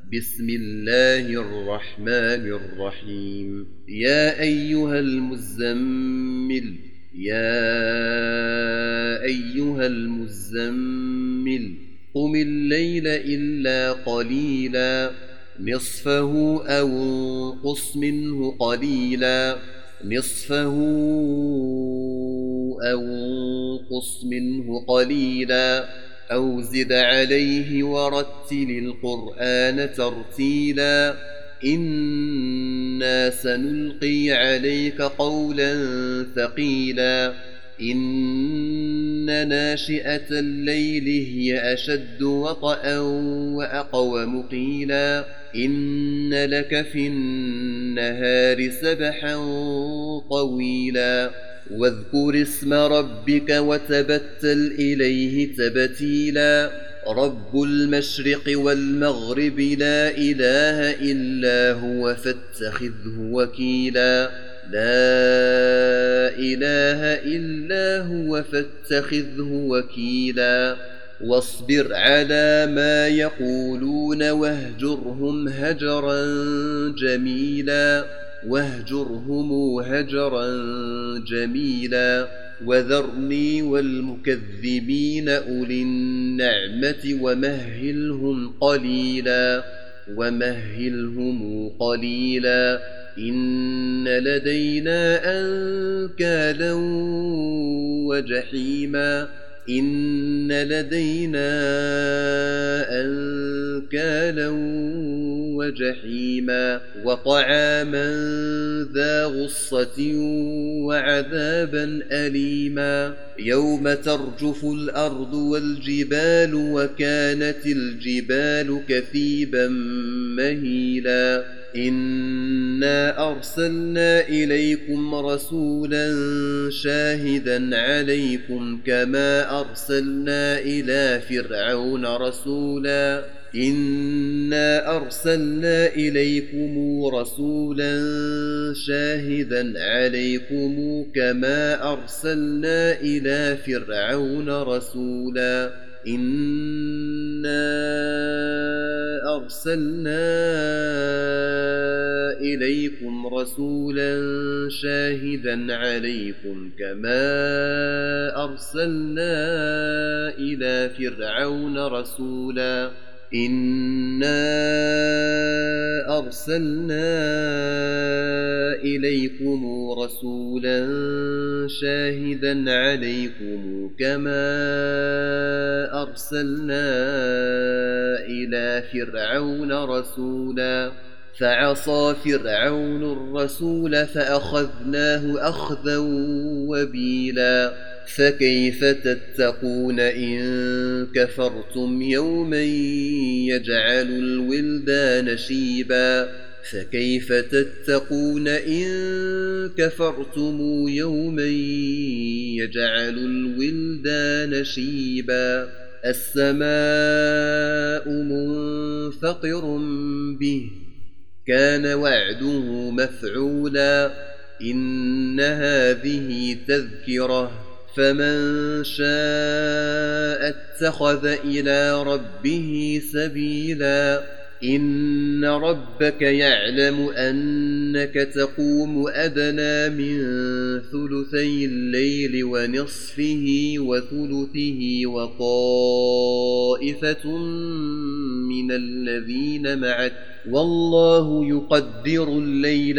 بسم الله الرحمن الرحيم. يا أيها المزمل قم الليل إلا قليلا نصفه أو انقص منه قليلا أو زد عليه ورتل القرآن ترتيلا إنا سنلقي عليك قولا ثقيلا إن ناشئة الليل هي أشد وطئا وأقوم قيلا إن لك في النهار سبحا طويلا واذكر اسم ربك وتبتل إليه تبتيلا رب المشرق والمغرب لا إله إلا هو فاتخذه وكيلا واصبر على ما يقولون واهجرهم هجرا جميلا وذرني والمكذبين أولي النعمة ومهلهم قليلا إن لدينا أنكالا وجحيما وطعاما ذا غصة وعذابا أليما يوم ترجف الأرض والجبال وكانت الجبال كثيبا مهيلا إنا أرسلنا إليكم رسولا شاهدا عليكم كما أرسلنا إلى فرعون رسولا إنا أرسلنا إليكم رسولا شاهدا عليكم كما أرسلنا إلى فرعون رسولا فعصى فرعون الرسول فأخذناه أخذا وبيلا فكيف تتقون إن كفرتم يوما يجعل الولدان شيبا السماء منفطر به كان وعده مفعولا إن هذه تذكرة فمن شاء اتخذ إلى ربه سبيلا إن ربك يعلم أنك تقوم أدنى من ثلثي الليل ونصفه وثلثه وطائفة من الذين معك والله يقدر الليل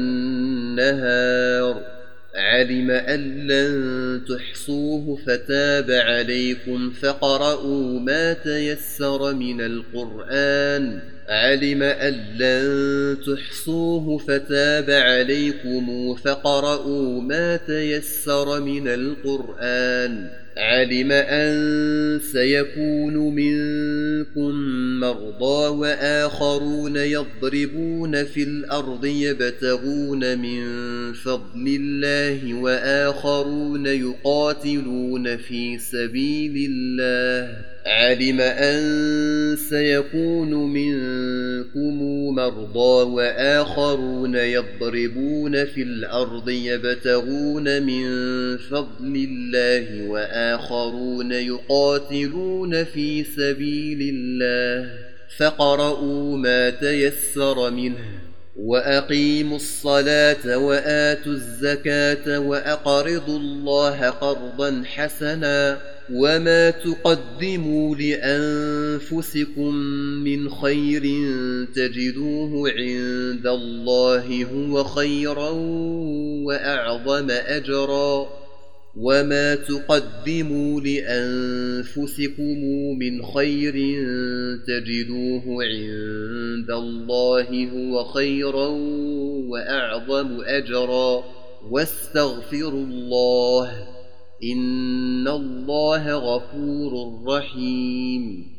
والنهار علم أن لن تحصوه فتاب عليكم فقرؤوا ما تيسر من القرآن علم أن سيكون منكم مرضى وآخرون يضربون في الأرض يبتغون من فضل الله وآخرون يقاتلون في سبيل الله علم أن سيكون منكم مرضى وآخرون يضربون في الأرض يبتغون من فضل الله وآخرون يقاتلون في سبيل الله فاقرؤوا ما تيسر منه وأقيموا الصلاة وآتوا الزكاة وأقرضوا الله قرضا حسنا وما تقدموا لأنفسكم من خير تجدوه عند الله هو خيرا وأعظم أجرا وما تقدموا لأنفسكم من خير تجدوه عند الله هو خيرا وأعظم أجرا واستغفروا الله إن الله غفور رحيم